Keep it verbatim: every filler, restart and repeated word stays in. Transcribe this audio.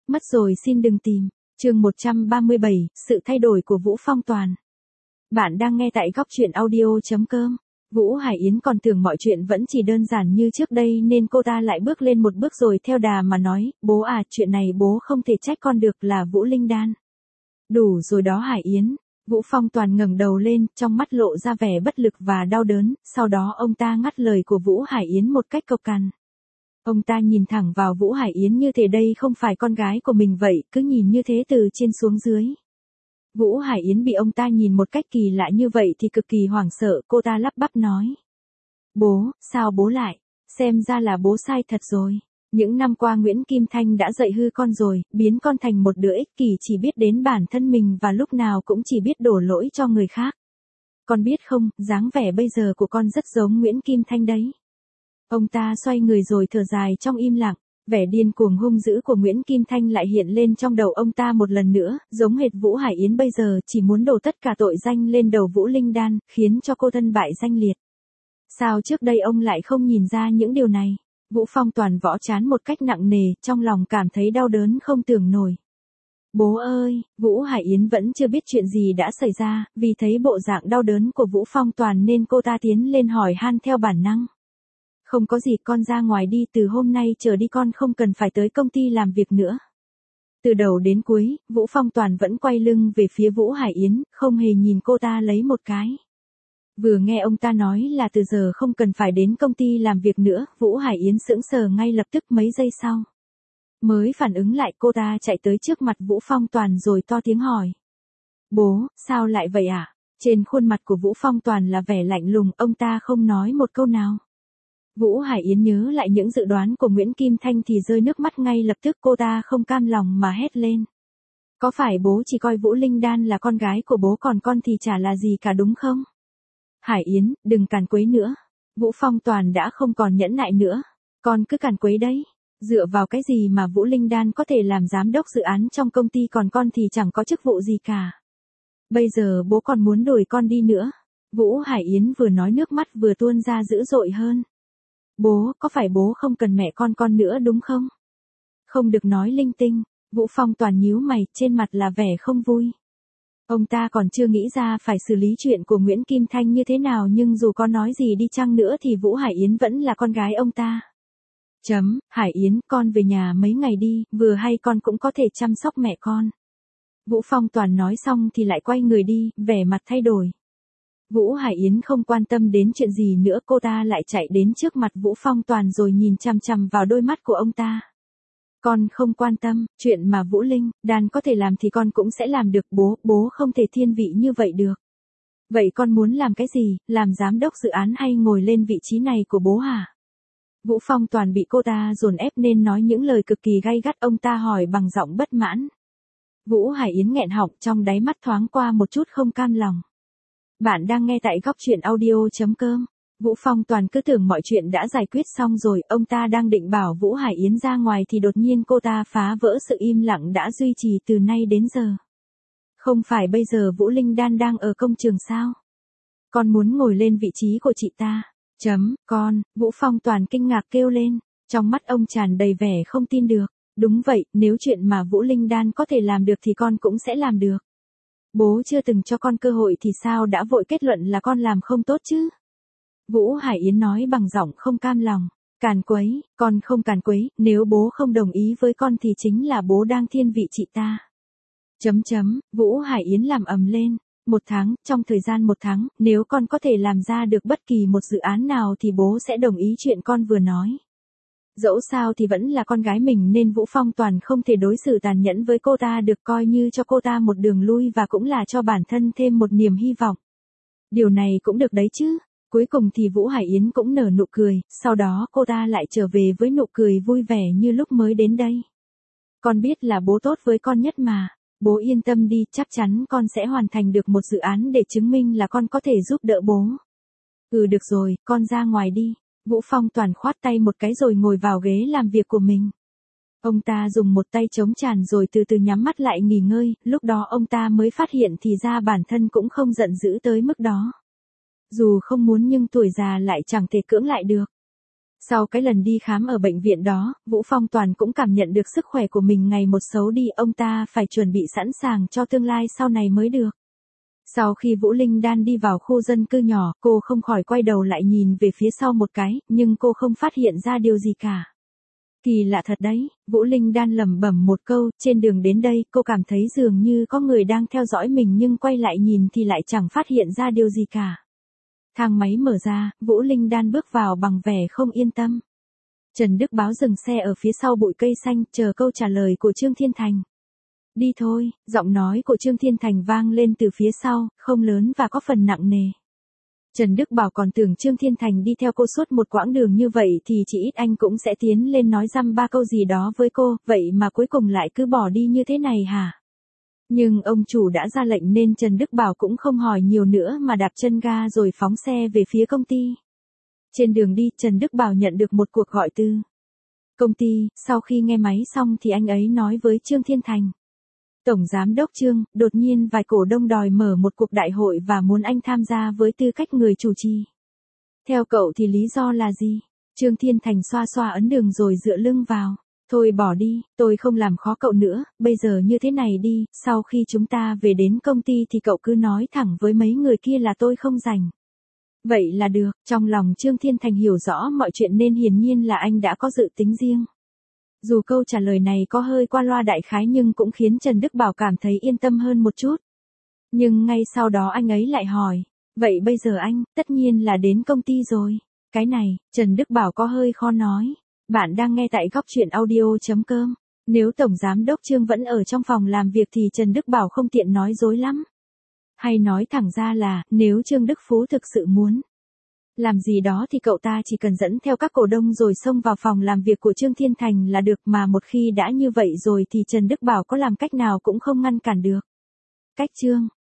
Mất rồi xin đừng tìm. Chương một trăm ba mươi bảy, sự thay đổi của Vũ Phong Toàn. Bạn đang nghe tại góc truyện audio chấm com. Vũ Hải Yến còn tưởng mọi chuyện vẫn chỉ đơn giản như trước đây nên cô ta lại bước lên một bước rồi theo đà mà nói, bố à, chuyện này bố không thể trách con được, là Vũ Linh Đan. Đủ rồi đó Hải Yến. Vũ Phong Toàn ngẩng đầu lên, trong mắt lộ ra vẻ bất lực và đau đớn, sau đó ông ta ngắt lời của Vũ Hải Yến một cách cộc cằn. Ông ta nhìn thẳng vào Vũ Hải Yến như thể đây không phải con gái của mình vậy, cứ nhìn như thế từ trên xuống dưới. Vũ Hải Yến bị ông ta nhìn một cách kỳ lạ như vậy thì cực kỳ hoảng sợ, cô ta lắp bắp nói. Bố, sao bố lại? Xem ra là bố sai thật rồi. Những năm qua Nguyễn Kim Thanh đã dạy hư con rồi, biến con thành một đứa ích kỷ chỉ biết đến bản thân mình và lúc nào cũng chỉ biết đổ lỗi cho người khác. Con biết không, dáng vẻ bây giờ của con rất giống Nguyễn Kim Thanh đấy. Ông ta xoay người rồi thở dài trong im lặng, vẻ điên cuồng hung dữ của Nguyễn Kim Thanh lại hiện lên trong đầu ông ta một lần nữa, giống hệt Vũ Hải Yến bây giờ chỉ muốn đổ tất cả tội danh lên đầu Vũ Linh Đan, khiến cho cô thân bại danh liệt. Sao trước đây ông lại không nhìn ra những điều này? Vũ Phong Toàn võ trán một cách nặng nề, trong lòng cảm thấy đau đớn không tưởng nổi. Bố ơi, Vũ Hải Yến vẫn chưa biết chuyện gì đã xảy ra, vì thấy bộ dạng đau đớn của Vũ Phong Toàn nên cô ta tiến lên hỏi han theo bản năng. Không có gì, con ra ngoài đi, từ hôm nay trở đi con không cần phải tới công ty làm việc nữa. Từ đầu đến cuối, Vũ Phong Toàn vẫn quay lưng về phía Vũ Hải Yến, không hề nhìn cô ta lấy một cái. Vừa nghe ông ta nói là từ giờ không cần phải đến công ty làm việc nữa, Vũ Hải Yến sững sờ ngay lập tức, mấy giây sau. Mới phản ứng lại, cô ta chạy tới trước mặt Vũ Phong Toàn rồi to tiếng hỏi. Bố, sao lại vậy ạ? À? Trên khuôn mặt của Vũ Phong Toàn là vẻ lạnh lùng, ông ta không nói một câu nào. Vũ Hải Yến nhớ lại những dự đoán của Nguyễn Kim Thanh thì rơi nước mắt ngay lập tức, cô ta không cam lòng mà hét lên. Có phải bố chỉ coi Vũ Linh Đan là con gái của bố còn con thì chả là gì cả đúng không? Hải Yến, đừng càn quấy nữa. Vũ Phong Toàn đã không còn nhẫn nại nữa. Con cứ càn quấy đấy. Dựa vào cái gì mà Vũ Linh Đan có thể làm giám đốc dự án trong công ty còn con thì chẳng có chức vụ gì cả. Bây giờ bố còn muốn đuổi con đi nữa. Vũ Hải Yến vừa nói nước mắt vừa tuôn ra dữ dội hơn. Bố, có phải bố không cần mẹ con con nữa đúng không? Không được nói linh tinh. Vũ Phong Toàn nhíu mày, trên mặt là vẻ không vui. Ông ta còn chưa nghĩ ra phải xử lý chuyện của Nguyễn Kim Thanh như thế nào, nhưng dù có nói gì đi chăng nữa thì Vũ Hải Yến vẫn là con gái ông ta. Chấm, Hải Yến, con về nhà mấy ngày đi, vừa hay con cũng có thể chăm sóc mẹ con. Vũ Phong Toàn nói xong thì lại quay người đi, vẻ mặt thay đổi. Vũ Hải Yến không quan tâm đến chuyện gì nữa, cô ta lại chạy đến trước mặt Vũ Phong Toàn rồi nhìn chằm chằm vào đôi mắt của ông ta. Con không quan tâm, chuyện mà Vũ Linh Đan có thể làm thì con cũng sẽ làm được, bố, bố không thể thiên vị như vậy được. Vậy con muốn làm cái gì, làm giám đốc dự án hay ngồi lên vị trí này của bố hả? Vũ Phong Toàn bị cô ta dồn ép nên nói những lời cực kỳ gay gắt, ông ta hỏi bằng giọng bất mãn. Vũ Hải Yến nghẹn họng, trong đáy mắt thoáng qua một chút không cam lòng. Bạn đang nghe tại góc truyện audio chấm com. Vũ Phong Toàn cứ tưởng mọi chuyện đã giải quyết xong rồi, ông ta đang định bảo Vũ Hải Yến ra ngoài thì đột nhiên cô ta phá vỡ sự im lặng đã duy trì từ nay đến giờ. Không phải bây giờ Vũ Linh Đan đang ở công trường sao? Con muốn ngồi lên vị trí của chị ta. Chấm, con, Vũ Phong Toàn kinh ngạc kêu lên, trong mắt ông tràn đầy vẻ không tin được. Đúng vậy, nếu chuyện mà Vũ Linh Đan có thể làm được thì con cũng sẽ làm được. Bố chưa từng cho con cơ hội thì sao đã vội kết luận là con làm không tốt chứ? Vũ Hải Yến nói bằng giọng không cam lòng. Càn quấy, con không càn quấy, nếu bố không đồng ý với con thì chính là bố đang thiên vị chị ta. Chấm chấm, Vũ Hải Yến làm ầm lên. Một tháng, trong thời gian một tháng, nếu con có thể làm ra được bất kỳ một dự án nào thì bố sẽ đồng ý chuyện con vừa nói. Dẫu sao thì vẫn là con gái mình nên Vũ Phong Toàn không thể đối xử tàn nhẫn với cô ta được, coi như cho cô ta một đường lui và cũng là cho bản thân thêm một niềm hy vọng. Điều này cũng được đấy chứ. Cuối cùng thì Vũ Hải Yến cũng nở nụ cười, sau đó cô ta lại trở về với nụ cười vui vẻ như lúc mới đến đây. Con biết là bố tốt với con nhất mà. Bố yên tâm đi, chắc chắn con sẽ hoàn thành được một dự án để chứng minh là con có thể giúp đỡ bố. Ừ được rồi, con ra ngoài đi. Vũ Phong Toàn khoát tay một cái rồi ngồi vào ghế làm việc của mình. Ông ta dùng một tay chống tràn rồi từ từ nhắm mắt lại nghỉ ngơi, lúc đó ông ta mới phát hiện thì ra bản thân cũng không giận dữ tới mức đó. Dù không muốn nhưng tuổi già lại chẳng thể cưỡng lại được. Sau cái lần đi khám ở bệnh viện đó, Vũ Phong Toàn cũng cảm nhận được sức khỏe của mình ngày một xấu đi, ông ta phải chuẩn bị sẵn sàng cho tương lai sau này mới được. Sau khi Vũ Linh Đan đi vào khu dân cư nhỏ, cô không khỏi quay đầu lại nhìn về phía sau một cái, nhưng cô không phát hiện ra điều gì cả. Kỳ lạ thật đấy, Vũ Linh Đan lẩm bẩm một câu, trên đường đến đây cô cảm thấy dường như có người đang theo dõi mình nhưng quay lại nhìn thì lại chẳng phát hiện ra điều gì cả. Thang máy mở ra, Vũ Linh Đan bước vào bằng vẻ không yên tâm. Trần Đức Báo dừng xe ở phía sau bụi cây xanh, chờ câu trả lời của Trương Thiên Thành. Đi thôi, giọng nói của Trương Thiên Thành vang lên từ phía sau, không lớn và có phần nặng nề. Trần Đức Bảo còn tưởng Trương Thiên Thành đi theo cô suốt một quãng đường như vậy thì chỉ ít anh cũng sẽ tiến lên nói dăm ba câu gì đó với cô, vậy mà cuối cùng lại cứ bỏ đi như thế này hả? Nhưng ông chủ đã ra lệnh nên Trần Đức Bảo cũng không hỏi nhiều nữa mà đạp chân ga rồi phóng xe về phía công ty. Trên đường đi, Trần Đức Bảo nhận được một cuộc gọi từ công ty, sau khi nghe máy xong thì anh ấy nói với Trương Thiên Thành. Tổng Giám đốc Trương, đột nhiên vài cổ đông đòi mở một cuộc đại hội và muốn anh tham gia với tư cách người chủ trì. Theo cậu thì lý do là gì? Trương Thiên Thành xoa xoa ấn đường rồi dựa lưng vào. Thôi bỏ đi, tôi không làm khó cậu nữa, bây giờ như thế này đi, sau khi chúng ta về đến công ty thì cậu cứ nói thẳng với mấy người kia là tôi không rảnh. Vậy là được, trong lòng Trương Thiên Thành hiểu rõ mọi chuyện nên hiển nhiên là anh đã có dự tính riêng. Dù câu trả lời này có hơi qua loa đại khái nhưng cũng khiến Trần Đức Bảo cảm thấy yên tâm hơn một chút. Nhưng ngay sau đó anh ấy lại hỏi, vậy bây giờ anh, tất nhiên là đến công ty rồi. Cái này, Trần Đức Bảo có hơi khó nói. Bạn đang nghe tại góc truyện audio chấm com. Nếu Tổng Giám đốc Trương vẫn ở trong phòng làm việc thì Trần Đức Bảo không tiện nói dối lắm. Hay nói thẳng ra là, nếu Trương Đức Phú thực sự muốn làm gì đó thì cậu ta chỉ cần dẫn theo các cổ đông rồi xông vào phòng làm việc của Trương Thiên Thành là được, mà một khi đã như vậy rồi thì Trần Đức Bảo có làm cách nào cũng không ngăn cản được. Cách Trương